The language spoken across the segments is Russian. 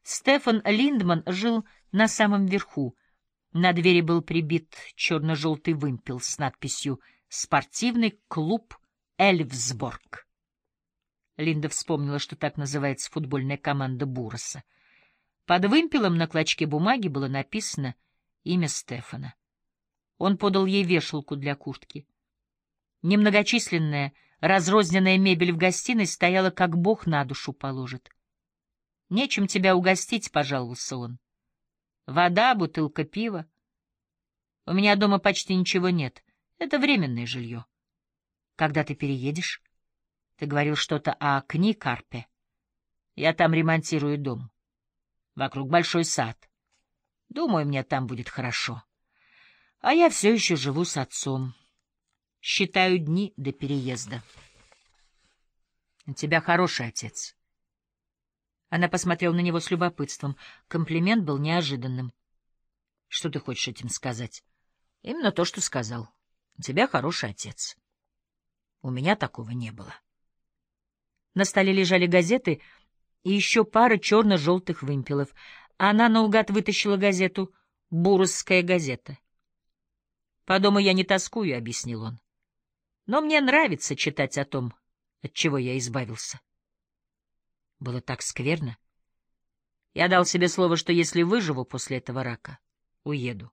Стефан Линдман жил на самом верху. На двери был прибит черно-желтый вымпел с надписью «Спортивный клуб Эльфсборг». Линда вспомнила, что так называется футбольная команда Буроса. Под вымпелом на клочке бумаги было написано имя Стефана. Он подал ей вешалку для куртки. Немногочисленная, разрозненная мебель в гостиной стояла, как Бог на душу положит. «Нечем тебя угостить», — пожаловался он. «Вода, бутылка пива. У меня дома почти ничего нет. Это временное жилье. Когда ты переедешь? Ты говорил что-то о Кникарпе. Я там ремонтирую дом. Вокруг большой сад. Думаю, мне там будет хорошо. А я все еще живу с отцом. Считаю дни до переезда». «У тебя хороший отец». Она посмотрела на него с любопытством. Комплимент был неожиданным. «Что ты хочешь этим сказать?» «Именно то, что сказал. У тебя хороший отец. У меня такого не было». На столе лежали газеты и еще пара черно-желтых вымпелов. Она наугад вытащила газету «Буросская газета». «По дому я не тоскую», — объяснил он. «Но мне нравится читать о том, от чего я избавился». Было так скверно. Я дал себе слово, что если выживу после этого рака, уеду.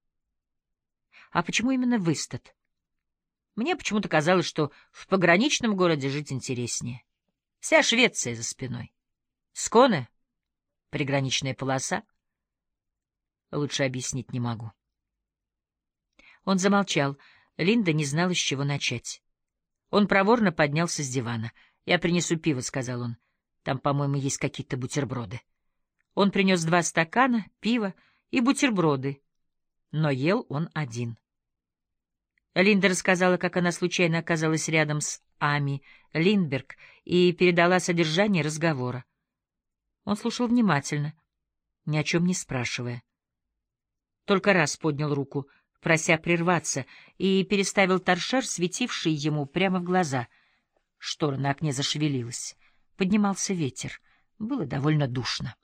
А почему именно в Истат? Мне почему-то казалось, что в пограничном городе жить интереснее. Вся Швеция за спиной. Сконе — приграничная полоса. Лучше объяснить не могу. Он замолчал. Линда не знала, с чего начать. Он проворно поднялся с дивана. «Я принесу пиво», — сказал он. «Там, по-моему, есть какие-то бутерброды». Он принес 2 стакана, пива и бутерброды, но ел он один. Линда рассказала, как она случайно оказалась рядом с Ами Линдберг и передала содержание разговора. Он слушал внимательно, ни о чем не спрашивая. Только раз поднял руку, прося прерваться, и переставил торшер, светивший ему прямо в глаза. Штора на окне зашевелилась. Поднимался ветер. Было довольно душно.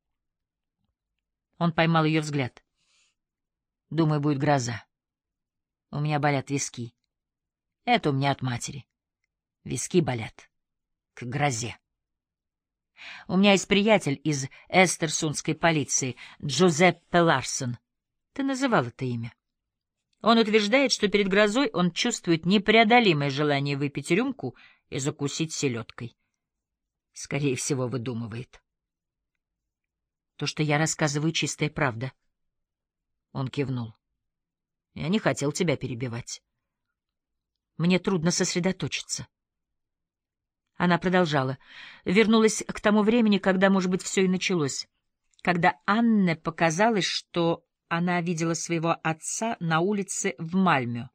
Он поймал ее взгляд. «Думаю, будет гроза. У меня болят виски. Это у меня от матери. Виски болят. К грозе. У меня есть приятель из эстерсунской полиции, Джузеппе Ларсон. Ты называл это имя. Он утверждает, что перед грозой он чувствует непреодолимое желание выпить рюмку и закусить селедкой. Скорее всего, выдумывает. То, что я рассказываю, чистая правда. Он кивнул. Я не хотел тебя перебивать. Мне трудно сосредоточиться. Она продолжала. Вернулась к тому времени, когда, может быть, все и началось. Когда Анне показалось, что она видела своего отца на улице в Мальмё.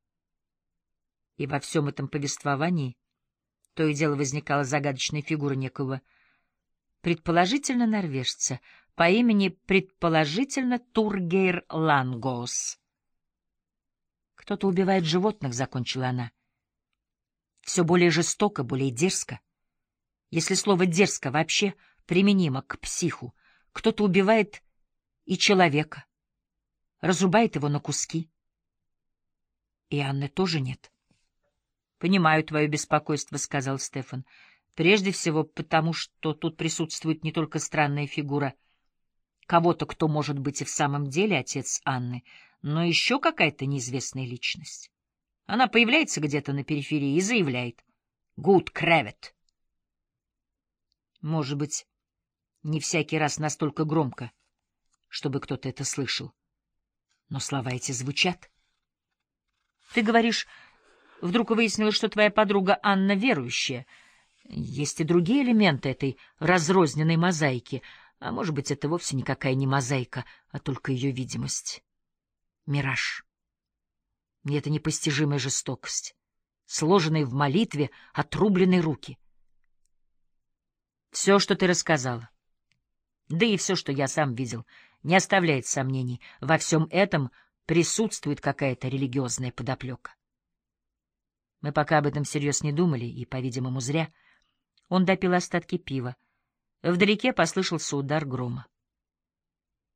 И во всем этом повествовании то и дело возникала загадочная фигура некого, предположительно норвежца, по имени предположительно Тургейр Лангоос. «Кто-то убивает животных», — закончила она. «Все более жестоко, более дерзко. Если слово «дерзко» вообще применимо к психу, кто-то убивает и человека, разрубает его на куски. И Анны тоже нет». «Понимаю твое беспокойство», — сказал Стефан. «Прежде всего потому, что тут присутствует не только странная фигура кого-то, кто может быть и в самом деле отец Анны, но еще какая-то неизвестная личность. Она появляется где-то на периферии и заявляет «Гуд кревет». Может быть, не всякий раз настолько громко, чтобы кто-то это слышал, но слова эти звучат. Ты говоришь... Вдруг выяснилось, что твоя подруга Анна верующая. Есть и другие элементы этой разрозненной мозаики, а может быть, это вовсе никакая не мозаика, а только ее видимость. Мираж. И это непостижимая жестокость, сложенные в молитве отрубленные руки. Все, что ты рассказала, да и все, что я сам видел, не оставляет сомнений. Во всем этом присутствует какая-то религиозная подоплека. Мы пока об этом всерьез не думали, и, по-видимому, зря. Он допил остатки пива. Вдалеке послышался удар грома.